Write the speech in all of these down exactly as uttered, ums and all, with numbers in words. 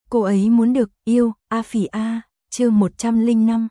Cô ấy muốn được yêu, A Phỉ A, chương một trăm lẻ năm.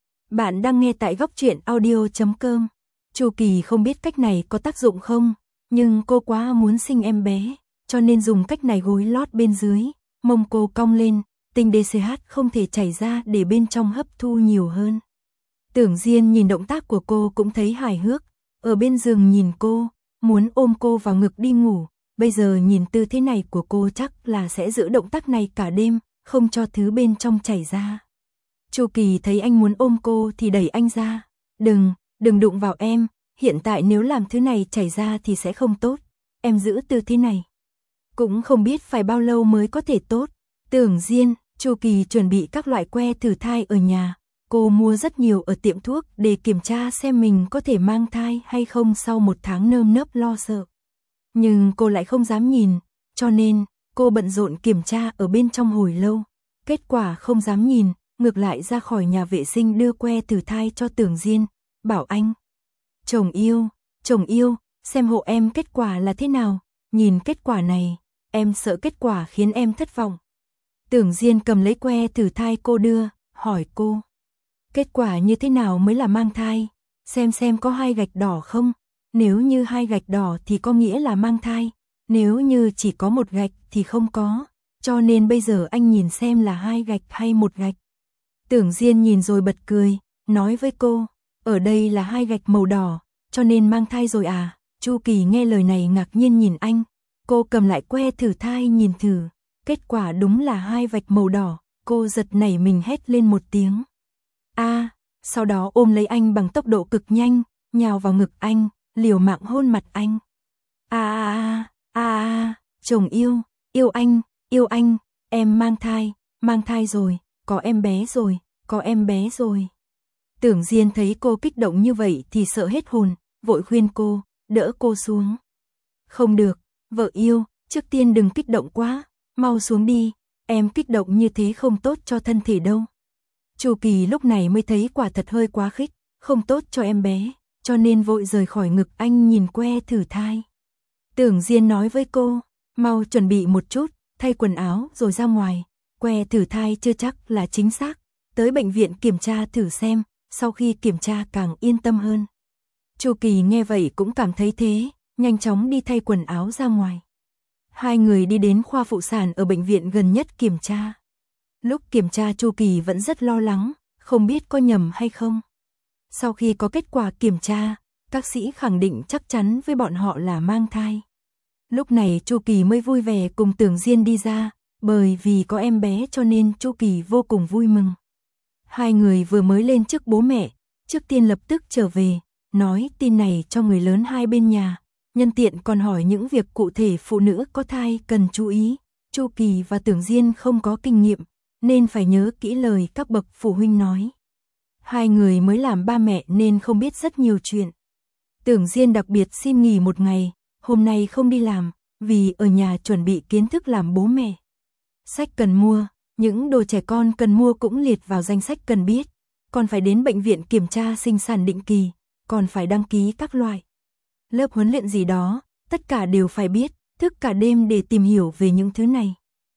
Bạn đang nghe tại góc truyện audio chấm com. Chu Kỳ không biết cách này có tác dụng không, nhưng cô quá muốn sinh em bé, cho nên dùng cách này gối lót bên dưới, mông cô cong lên, tinh đê xê hát không thể chảy ra để bên trong hấp thu nhiều hơn. Tưởng Diên nhìn động tác của cô cũng thấy hài hước, ở bên giường nhìn cô, muốn ôm cô vào ngực đi ngủ. Bây giờ nhìn tư thế này của cô chắc là sẽ giữ động tác này cả đêm, không cho thứ bên trong chảy ra. Chu Kỳ thấy anh muốn ôm cô thì đẩy anh ra. Đừng, đừng đụng vào em, hiện tại nếu làm thứ này chảy ra thì sẽ không tốt. Em giữ tư thế này. Cũng không biết phải bao lâu mới có thể tốt. Tưởng Diên, Chu Kỳ chuẩn bị các loại que thử thai ở nhà. Cô mua rất nhiều ở tiệm thuốc để kiểm tra xem mình có thể mang thai hay không sau một tháng nơm nớp lo sợ. Nhưng cô lại không dám nhìn, cho nên cô bận rộn kiểm tra ở bên trong hồi lâu. Kết quả không dám nhìn, ngược lại ra khỏi nhà vệ sinh đưa que thử thai cho Tưởng Diên, bảo anh. Chồng yêu, chồng yêu, xem hộ em kết quả là thế nào, nhìn kết quả này, em sợ kết quả khiến em thất vọng. Tưởng Diên cầm lấy que thử thai cô đưa, hỏi cô. Kết quả như thế nào mới là mang thai, xem xem có hai gạch đỏ không? Nếu như hai gạch đỏ thì có nghĩa là mang thai, nếu như chỉ có một gạch thì không có, cho nên bây giờ anh nhìn xem là hai gạch hay một gạch. Tưởng Diên nhìn rồi bật cười, nói với cô, ở đây là hai gạch màu đỏ, cho nên mang thai rồi à? Chu Kỳ nghe lời này ngạc nhiên nhìn anh, cô cầm lại que thử thai nhìn thử, kết quả đúng là hai vạch màu đỏ, cô giật nảy mình hét lên một tiếng. A, à, sau đó ôm lấy anh bằng tốc độ cực nhanh, nhào vào ngực anh, liều mạng hôn mặt anh. A a a a, chồng yêu, yêu anh, yêu anh, em mang thai, mang thai rồi, có em bé rồi, có em bé rồi. Tưởng Diên thấy cô kích động như vậy thì sợ hết hồn, vội khuyên cô, đỡ cô xuống. Không được, vợ yêu, trước tiên đừng kích động quá, mau xuống đi, em kích động như thế không tốt cho thân thể đâu. Chu Kỳ lúc này mới thấy quả thật hơi quá khích, không tốt cho em bé, cho nên vội rời khỏi ngực anh nhìn que thử thai. Tưởng Diên nói với cô, mau chuẩn bị một chút, thay quần áo rồi ra ngoài, que thử thai chưa chắc là chính xác, tới bệnh viện kiểm tra thử xem, sau khi kiểm tra càng yên tâm hơn. Chu Kỳ nghe vậy cũng cảm thấy thế, nhanh chóng đi thay quần áo ra ngoài. Hai người đi đến khoa phụ sản ở bệnh viện gần nhất kiểm tra. Lúc kiểm tra Chu Kỳ vẫn rất lo lắng, không biết có nhầm hay không. Sau khi có kết quả kiểm tra, các sĩ khẳng định chắc chắn với bọn họ là mang thai. Lúc này Chu Kỳ mới vui vẻ cùng Tưởng Diên đi ra, bởi vì có em bé cho nên Chu Kỳ vô cùng vui mừng. Hai người vừa mới lên trước bố mẹ, trước tiên lập tức trở về, nói tin này cho người lớn hai bên nhà, nhân tiện còn hỏi những việc cụ thể phụ nữ có thai cần chú ý. Chu Kỳ và Tưởng Diên không có kinh nghiệm, nên phải nhớ kỹ lời các bậc phụ huynh nói. Hai người mới làm ba mẹ nên không biết rất nhiều chuyện. Tưởng Diên đặc biệt xin nghỉ một ngày, hôm nay không đi làm, vì ở nhà chuẩn bị kiến thức làm bố mẹ. Sách cần mua, những đồ trẻ con cần mua cũng liệt vào danh sách cần biết, còn phải đến bệnh viện kiểm tra sinh sản định kỳ, còn phải đăng ký các loại lớp huấn luyện gì đó, tất cả đều phải biết, thức cả đêm để tìm hiểu về những thứ này.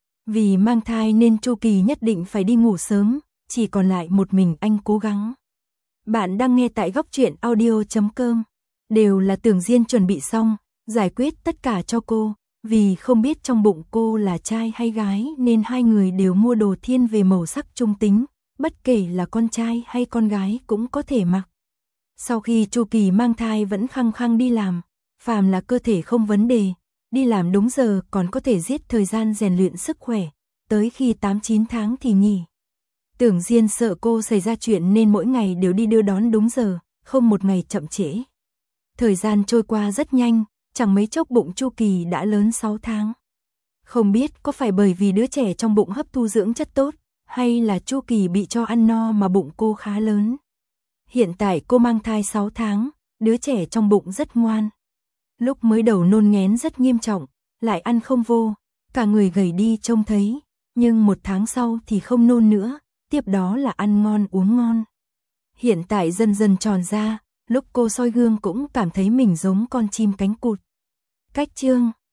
Vì mang thai nên Chu Kỳ nhất định phải đi ngủ sớm, chỉ còn lại một mình anh cố gắng. Bạn đang nghe tại góc truyện audio chấm com. Đều là Tưởng Diên chuẩn bị xong, giải quyết tất cả cho cô, vì không biết trong bụng cô là trai hay gái nên hai người đều mua đồ thiên về màu sắc trung tính, bất kể là con trai hay con gái cũng có thể mặc. Sau khi Chu Kỳ mang thai vẫn khăng khăng đi làm, phàm là cơ thể không vấn đề, đi làm đúng giờ còn có thể giết thời gian rèn luyện sức khỏe, tới khi tám chín tháng thì nghỉ. Tưởng Diên sợ cô xảy ra chuyện nên mỗi ngày đều đi đưa đón đúng giờ, không một ngày chậm trễ. Thời gian trôi qua rất nhanh, chẳng mấy chốc bụng Chu Kỳ đã lớn sáu tháng. Không biết có phải bởi vì đứa trẻ trong bụng hấp thu dưỡng chất tốt, hay là Chu Kỳ bị cho ăn no mà bụng cô khá lớn. Hiện tại cô mang thai sáu tháng, đứa trẻ trong bụng rất ngoan. Lúc mới đầu nôn nghén rất nghiêm trọng, lại ăn không vô, cả người gầy đi trông thấy, nhưng một tháng sau thì không nôn nữa, tiếp đó là ăn ngon uống ngon. Hiện tại dần dần tròn ra, lúc cô soi gương cũng cảm thấy mình giống con chim cánh cụt. Cách chương